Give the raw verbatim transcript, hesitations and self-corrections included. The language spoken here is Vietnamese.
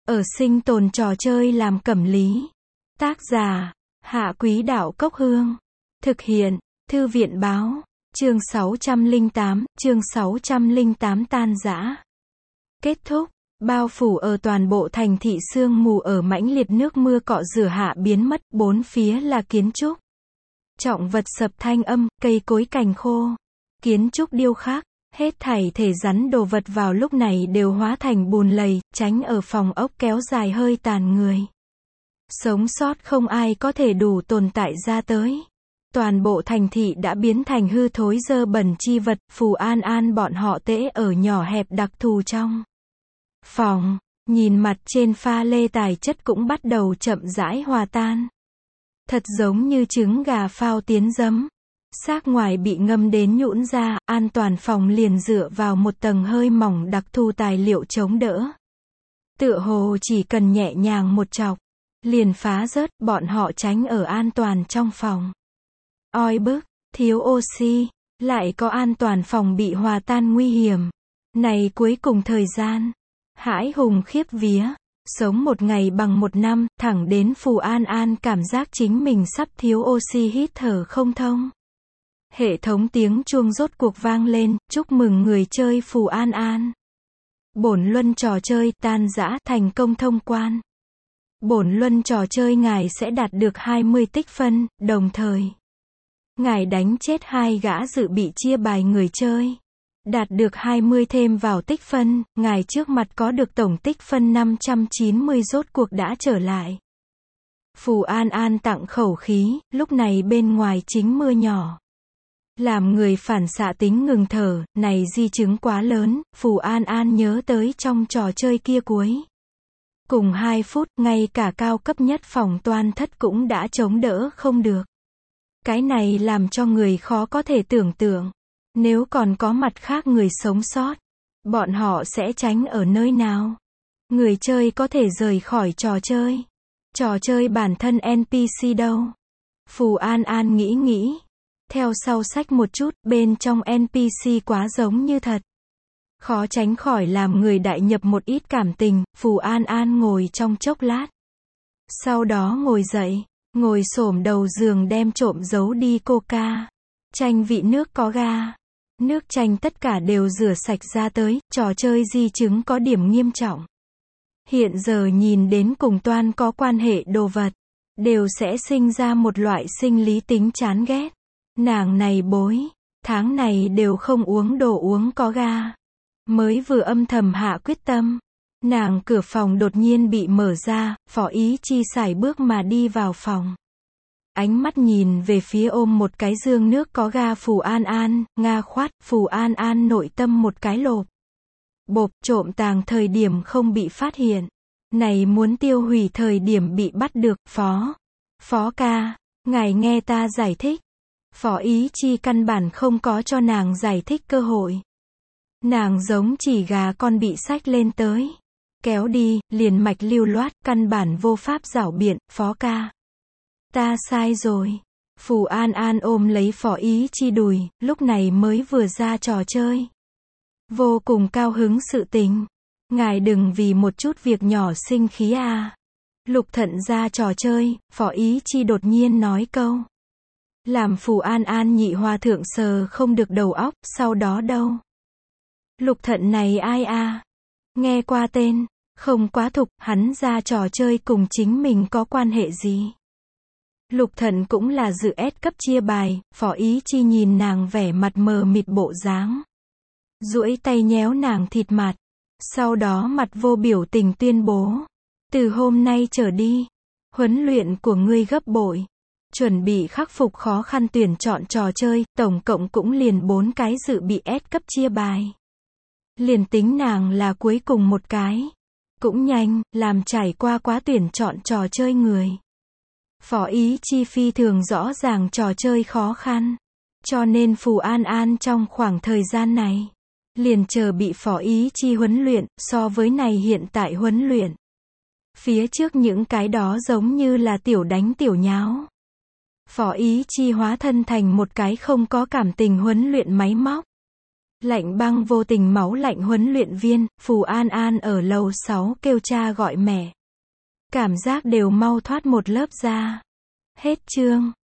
Ở sinh tồn trò chơi làm cẩm lý. Tác giả, Hạ Quý Đạo Cốc Hương. Thực hiện, Thư viện Báo. Chương sáu trăm lẻ tám, chương sáu trăm lẻ tám tan rã. Kết thúc. Bao phủ ở toàn bộ thành thị sương mù ở mãnh liệt nước mưa cọ rửa hạ biến mất, bốn phía là kiến trúc. Trọng vật sập thanh âm, cây cối cành khô. Kiến trúc điêu khắc, hết thảy thể rắn đồ vật vào lúc này đều hóa thành bùn lầy, tránh ở phòng ốc kéo dài hơi tàn người. Sống sót không ai có thể đủ tồn tại ra tới. Toàn bộ thành thị đã biến thành hư thối dơ bẩn chi vật, Phù An An bọn họ tễ ở nhỏ hẹp đặc thù trong phòng, nhìn mặt trên pha lê tài chất cũng bắt đầu chậm rãi hòa tan. Thật giống như trứng gà phao tiến giấm. Xác ngoài bị ngâm đến nhũn ra, an toàn phòng liền dựa vào một tầng hơi mỏng đặc thù tài liệu chống đỡ. Tựa hồ chỉ cần nhẹ nhàng một chọc, liền phá rớt, bọn họ tránh ở an toàn trong phòng. Oi bức, thiếu oxy, lại có an toàn phòng bị hòa tan nguy hiểm. Này cuối cùng thời gian, hãi hùng khiếp vía, sống một ngày bằng một năm, thẳng đến Phù An An cảm giác chính mình sắp thiếu oxy hít thở không thông. Hệ thống tiếng chuông rốt cuộc vang lên, chúc mừng người chơi Phù An An. Bổn luân trò chơi tan rã thành công thông quan. Bổn luân trò chơi ngài sẽ đạt được hai mươi tích phân, đồng thời ngài đánh chết hai gã dự bị chia bài người chơi. Đạt được hai mươi thêm vào tích phân, ngài trước mặt có được tổng tích phân năm trăm chín mươi rốt cuộc đã trở lại. Phù An An tặng khẩu khí, lúc này bên ngoài chính mưa nhỏ. Làm người phản xạ tính ngừng thở, này di chứng quá lớn, Phù An An nhớ tới trong trò chơi kia cuối. Cùng hai phút, ngay cả cao cấp nhất phòng toan thất cũng đã chống đỡ không được. Cái này làm cho người khó có thể tưởng tượng. Nếu còn có mặt khác người sống sót, bọn họ sẽ tránh ở nơi nào? Người chơi có thể rời khỏi trò chơi. Trò chơi bản thân en pê xê đâu? Phù An An nghĩ nghĩ. Theo sau sách một chút, bên trong en pê xê quá giống như thật. Khó tránh khỏi làm người đại nhập một ít cảm tình, Phù An An ngồi trong chốc lát. Sau đó ngồi dậy, ngồi xổm đầu giường đem trộm giấu đi coca. Chanh vị nước có ga. Nước chanh tất cả đều rửa sạch ra tới, trò chơi di chứng có điểm nghiêm trọng. Hiện giờ nhìn đến cùng toan có quan hệ đồ vật, đều sẽ sinh ra một loại sinh lý tính chán ghét. Nàng này bối, tháng này đều không uống đồ uống có ga. Mới vừa âm thầm hạ quyết tâm, nàng cửa phòng đột nhiên bị mở ra, Phó Ý Chi sải bước mà đi vào phòng. Ánh mắt nhìn về phía ôm một cái dương nước có ga Phù An An, nga khoát, Phù An An nội tâm một cái lộp. Bộp, trộm tàng thời điểm không bị phát hiện. Này muốn tiêu hủy thời điểm bị bắt được, phó. Phó ca, ngài nghe ta giải thích. Phó Ý Chi căn bản không có cho nàng giải thích cơ hội. Nàng giống chỉ gà con bị xách lên tới. Kéo đi, liền mạch lưu loát, căn bản vô pháp giảo biện, phó ca. Ta sai rồi. Phù An An ôm lấy Phó Ý Chi đùi, lúc này mới vừa ra trò chơi. Vô cùng cao hứng sự tình. Ngài đừng vì một chút việc nhỏ sinh khí à. Lục Thận ra trò chơi, Phó Ý Chi đột nhiên nói câu. Làm Phù An An nhị hòa thượng sờ không được đầu óc, sau đó đâu? Lục Thận này ai à? Nghe qua tên, không quá thục, hắn ra trò chơi cùng chính mình có quan hệ gì? Lục Thận cũng là dự S cấp chia bài, Phó Ý Chi nhìn nàng vẻ mặt mờ mịt bộ dáng. Duỗi tay nhéo nàng thịt mặt. Sau đó mặt vô biểu tình tuyên bố. Từ hôm nay trở đi, huấn luyện của ngươi gấp bội. Chuẩn bị khắc phục khó khăn tuyển chọn trò chơi, tổng cộng cũng liền bốn cái dự bị S cấp chia bài. Liền tính nàng là cuối cùng một cái. Cũng nhanh, làm trải qua quá tuyển chọn trò chơi người. Phó Ý Chi phi thường rõ ràng trò chơi khó khăn. Cho nên Phù An An trong khoảng thời gian này, liền chờ bị Phó Ý Chi huấn luyện, so với này hiện tại huấn luyện. Phía trước những cái đó giống như là tiểu đánh tiểu nháo. Phó Ý Chi hóa thân thành một cái không có cảm tình huấn luyện máy móc. Lạnh băng vô tình máu lạnh huấn luyện viên, Phù An An ở lầu sáu kêu cha gọi mẹ. Cảm giác đều mau thoát một lớp da. Hết chương.